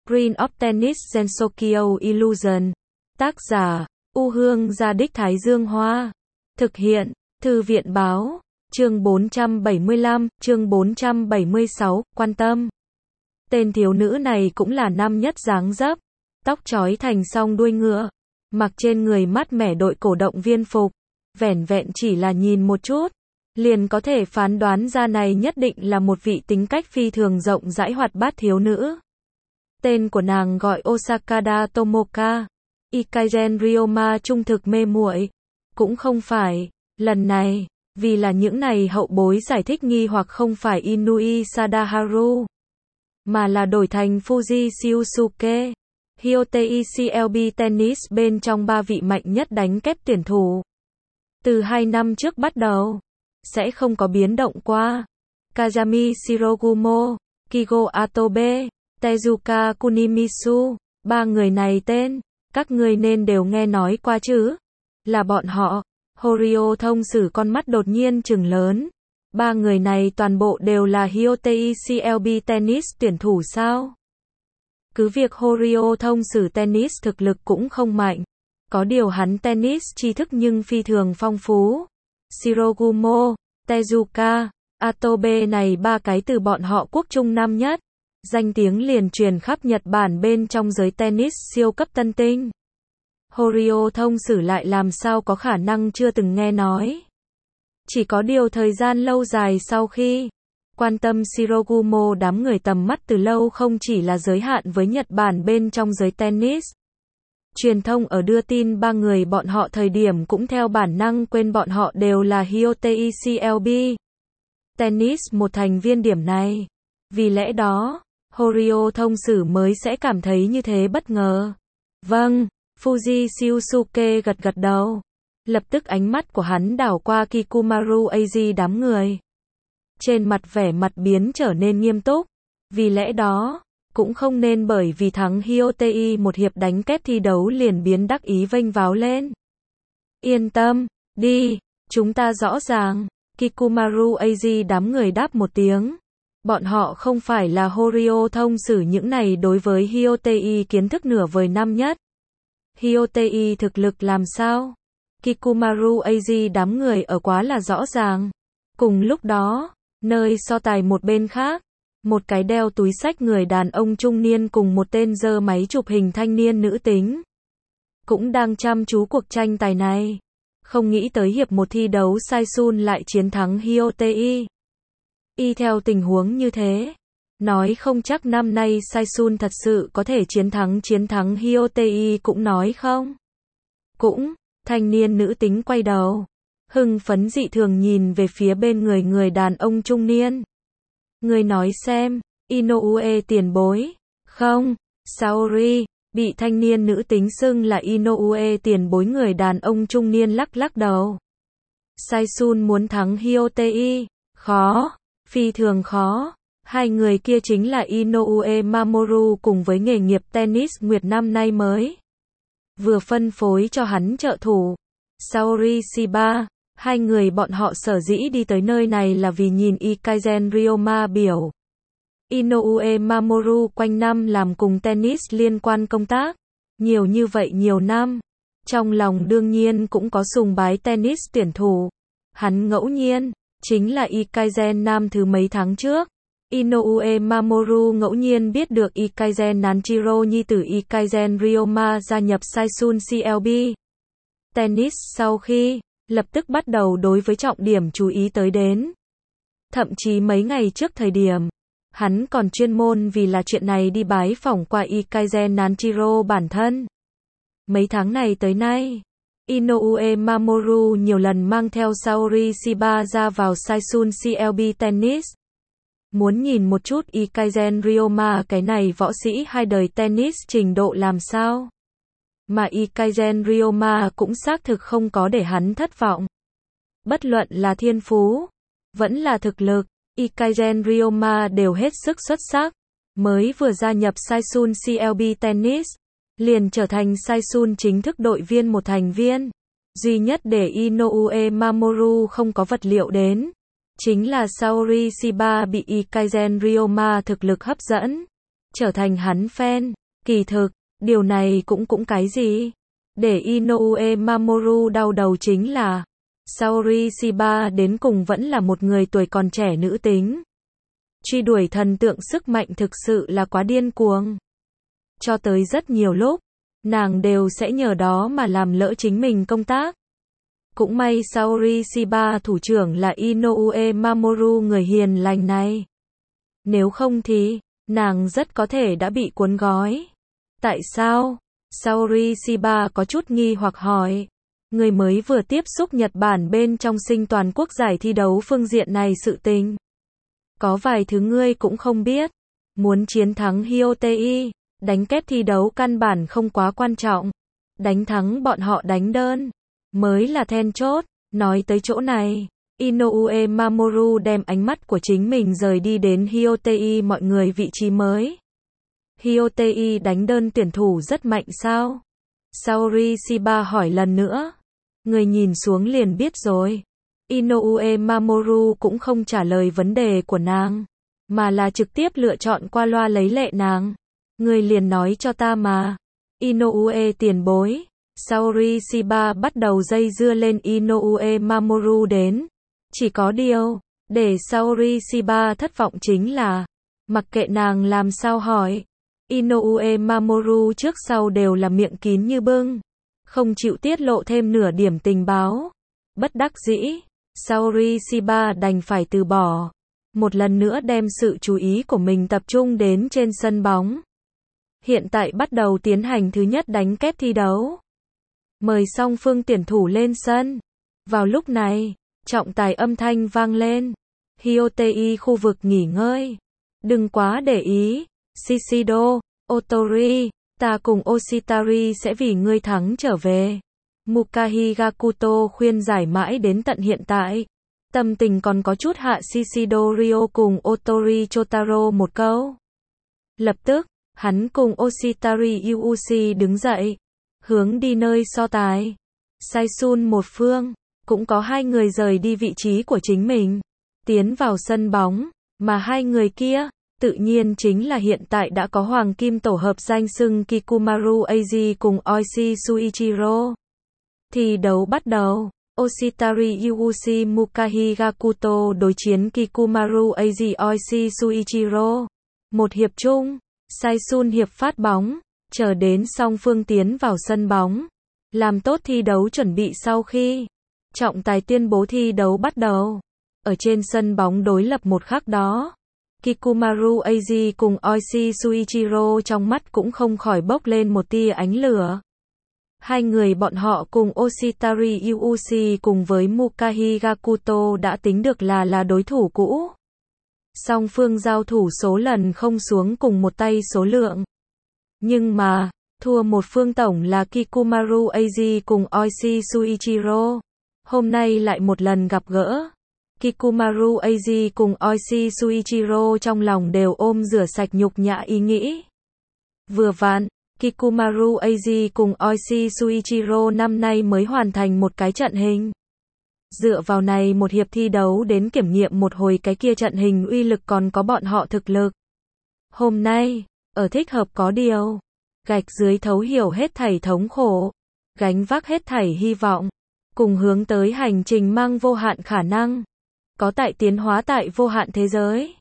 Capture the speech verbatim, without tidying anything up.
Green of Tennis Gensokyo Illusion. Tác giả, U Hương Gia Đích Thái Dương Hoa. Thực hiện, Thư viện Báo. Chương bốn trăm bảy mươi lăm, chương bốn trăm bảy mươi sáu, quan tâm. Tên thiếu nữ này cũng là năm nhất dáng dấp. Tóc trói thành song đuôi ngựa. Mặc trên người mát mẻ đội cổ động viên phục. Vẻn vẹn chỉ là nhìn một chút. Liền có thể phán đoán ra này nhất định là một vị tính cách phi thường rộng rãi hoạt bát thiếu nữ. Tên của nàng gọi Osakada Tomoka. Ikaisen Ryoma trung thực mê muội. Cũng không phải, lần này, vì là những này hậu bối giải thích nghi hoặc không phải Inui Sadaharu, mà là đổi thành Fuji Shiosuke. Hyotei xê lờ bê Tennis bên trong ba vị mạnh nhất đánh kép tuyển thủ. Từ hai năm trước bắt đầu, sẽ không có biến động qua. Kazami Shirogumo, Kigo Atobe, Tezuka Kunimisu, ba người này tên, các người nên đều nghe nói qua chứ. Là bọn họ. Horio thông sử con mắt đột nhiên trừng lớn. Ba người này toàn bộ đều là Hyotei xê lờ bê Tennis tuyển thủ sao? Cứ việc Horio thông sử tennis thực lực cũng không mạnh. Có điều hắn tennis tri thức nhưng phi thường phong phú. Shirogumo, Tezuka, Atobe này ba cái từ bọn họ quốc trung năm nhất. Danh tiếng liền truyền khắp Nhật Bản bên trong giới tennis siêu cấp tân tinh. Horio thông sử lại làm sao có khả năng chưa từng nghe nói. Chỉ có điều thời gian lâu dài sau khi quan tâm Shirogumo, đám người tầm mắt từ lâu không chỉ là giới hạn với Nhật Bản bên trong giới tennis. Truyền thông ở đưa tin ba người bọn họ thời điểm cũng theo bản năng quên bọn họ đều là Hyotei xê lờ bê Tennis một thành viên điểm này. Vì lẽ đó, Horio thông sử mới sẽ cảm thấy như thế bất ngờ. Vâng, Fuji Shiosuke gật gật đầu. Lập tức ánh mắt của hắn đảo qua Kikumaru Eiji đám người. Trên mặt vẻ mặt biến trở nên nghiêm túc. Vì lẽ đó, cũng không nên bởi vì thắng Hyotei một hiệp đánh kép thi đấu liền biến đắc ý vênh váo lên. Yên tâm, đi, chúng ta rõ ràng. Kikumaru Eiji đám người đáp một tiếng. Bọn họ không phải là Horio thông sử những này đối với Hyotei kiến thức nửa vời năm nhất. Hyotei thực lực làm sao? Kikumaru Eiji đám người ở quá là rõ ràng. Cùng lúc đó, nơi so tài một bên khác, một cái đeo túi xách người đàn ông trung niên cùng một tên giơ máy chụp hình thanh niên nữ tính cũng đang chăm chú cuộc tranh tài này. Không nghĩ tới hiệp một thi đấu Saisun lại chiến thắng Hyotei. Y theo tình huống như thế, nói không chắc năm nay Saisun thật sự có thể chiến thắng chiến thắng Hyotei cũng nói không. Cũng, thanh niên nữ tính quay đầu, hưng phấn dị thường nhìn về phía bên người người đàn ông trung niên. Người nói xem, Inoue tiền bối. Không, Saori, bị thanh niên nữ tính xưng là Inoue tiền bối người đàn ông trung niên lắc lắc đầu. Saisun muốn thắng Hyotei, khó, phi thường khó. Hai người kia chính là Inoue Mamoru cùng với nghề nghiệp tennis nguyệt năm nay mới vừa phân phối cho hắn trợ thủ. Saori Shiba, hai người bọn họ sở dĩ đi tới nơi này là vì nhìn Ikaisen Ryoma biểu. Inoue Mamoru quanh năm làm cùng tennis liên quan công tác, nhiều như vậy nhiều năm. Trong lòng đương nhiên cũng có sùng bái tennis tuyển thủ. Hắn ngẫu nhiên, chính là Ikaisen nam thứ mấy tháng trước. Inoue Mamoru ngẫu nhiên biết được Ikaisen Nanjiro nhi tử Ikaisen Ryoma gia nhập Saisun xê lờ bê Tennis sau khi, lập tức bắt đầu đối với trọng điểm chú ý tới đến. Thậm chí mấy ngày trước thời điểm, hắn còn chuyên môn vì là chuyện này đi bái phỏng qua Ikaisen Nanjiro bản thân. Mấy tháng này tới nay, Inoue Mamoru nhiều lần mang theo Saori Shiba ra vào Saisun xê lờ bê Tennis. Muốn nhìn một chút Ikaisen Ryoma cái này võ sĩ hai đời tennis trình độ làm sao. Mà Ikaisen Ryoma cũng xác thực không có để hắn thất vọng. Bất luận là thiên phú, vẫn là thực lực, Ikaisen Ryoma đều hết sức xuất sắc. Mới vừa gia nhập Saisun xê lờ bê Tennis, liền trở thành Saisun chính thức đội viên một thành viên. Duy nhất để Inoue Mamoru không có vật liệu đến, chính là Saori Shiba bị Ikaisen Ryoma thực lực hấp dẫn, trở thành hắn fan. Kỳ thực, điều này cũng cũng cái gì? Để Inoue Mamoru đau đầu chính là, Saori Shiba đến cùng vẫn là một người tuổi còn trẻ nữ tính. Truy đuổi thần tượng sức mạnh thực sự là quá điên cuồng. Cho tới rất nhiều lúc, nàng đều sẽ nhờ đó mà làm lỡ chính mình công tác. Cũng may Saori Shiba thủ trưởng là Inoue Mamoru người hiền lành này. Nếu không thì, nàng rất có thể đã bị cuốn gói. Tại sao? Saori Shiba có chút nghi hoặc hỏi. Người mới vừa tiếp xúc Nhật Bản bên trong sinh toàn quốc giải thi đấu phương diện này sự tình. Có vài thứ ngươi cũng không biết. Muốn chiến thắng Hyotei, đánh kép thi đấu căn bản không quá quan trọng. Đánh thắng bọn họ đánh đơn mới là then chốt. Nói tới chỗ này, Inoue Mamoru đem ánh mắt của chính mình rời đi đến Hyotei mọi người vị trí mới. Hyotei đánh đơn tuyển thủ rất mạnh sao? Saori Shiba hỏi lần nữa. Người nhìn xuống liền biết rồi. Inoue Mamoru cũng không trả lời vấn đề của nàng, mà là trực tiếp lựa chọn qua loa lấy lệ nàng. Người liền nói cho ta mà. Inoue tiền bối. Saori Shiba bắt đầu dây dưa lên Inoue Mamoru đến. Chỉ có điều, để Saori Shiba thất vọng chính là, mặc kệ nàng làm sao hỏi, Inoue Mamoru trước sau đều là miệng kín như bưng, không chịu tiết lộ thêm nửa điểm tình báo. Bất đắc dĩ, Saori Shiba đành phải từ bỏ, một lần nữa đem sự chú ý của mình tập trung đến trên sân bóng. Hiện tại bắt đầu tiến hành thứ nhất đánh kép thi đấu. Mời song phương tuyển thủ lên sân. Vào lúc này, trọng tài âm thanh vang lên. Hyotei khu vực nghỉ ngơi. Đừng quá để ý. Shishido, Otori, ta cùng Oshitari sẽ vì ngươi thắng trở về. Mukahi Gakuto khuyên giải mãi đến tận hiện tại. Tâm tình còn có chút hạ Shishido Ryo cùng Otori Chotaro một câu. Lập tức, hắn cùng Oshitari Yuuchi đứng dậy, hướng đi nơi so tài. Saisun một phương, cũng có hai người rời đi vị trí của chính mình, tiến vào sân bóng, mà hai người kia, tự nhiên chính là hiện tại đã có hoàng kim tổ hợp danh xưng Kikumaru Eiji cùng Oishi Suichiro. Thi đấu bắt đầu, Oshitari Yuuchi Mukahi Gakuto đối chiến Kikumaru Eiji Oishi Suichiro. Một hiệp chung, Saisun hiệp phát bóng, chờ đến song phương tiến vào sân bóng, làm tốt thi đấu chuẩn bị sau khi trọng tài tuyên bố thi đấu bắt đầu. Ở trên sân bóng đối lập một khắc đó, Kikumaru Eiji cùng Oishi Suichiro trong mắt cũng không khỏi bốc lên một tia ánh lửa. Hai người bọn họ cùng Oshitari Yuuchi cùng với Mukahi Gakuto đã tính được là là đối thủ cũ. Song phương giao thủ số lần không xuống cùng một tay số lượng. Nhưng mà, thua một phương tổng là Kikumaru Eiji cùng Oishi Suichiro. Hôm nay lại một lần gặp gỡ. Kikumaru Eiji cùng Oishi Suichiro trong lòng đều ôm rửa sạch nhục nhã ý nghĩ. Vừa vặn, Kikumaru Eiji cùng Oishi Suichiro năm nay mới hoàn thành một cái trận hình. Dựa vào này một hiệp thi đấu đến kiểm nghiệm một hồi cái kia trận hình uy lực còn có bọn họ thực lực. Hôm nay, ở thích hợp có điều, gạch dưới thấu hiểu hết thảy thống khổ, gánh vác hết thảy hy vọng, cùng hướng tới hành trình mang vô hạn khả năng, có tại tiến hóa tại vô hạn thế giới.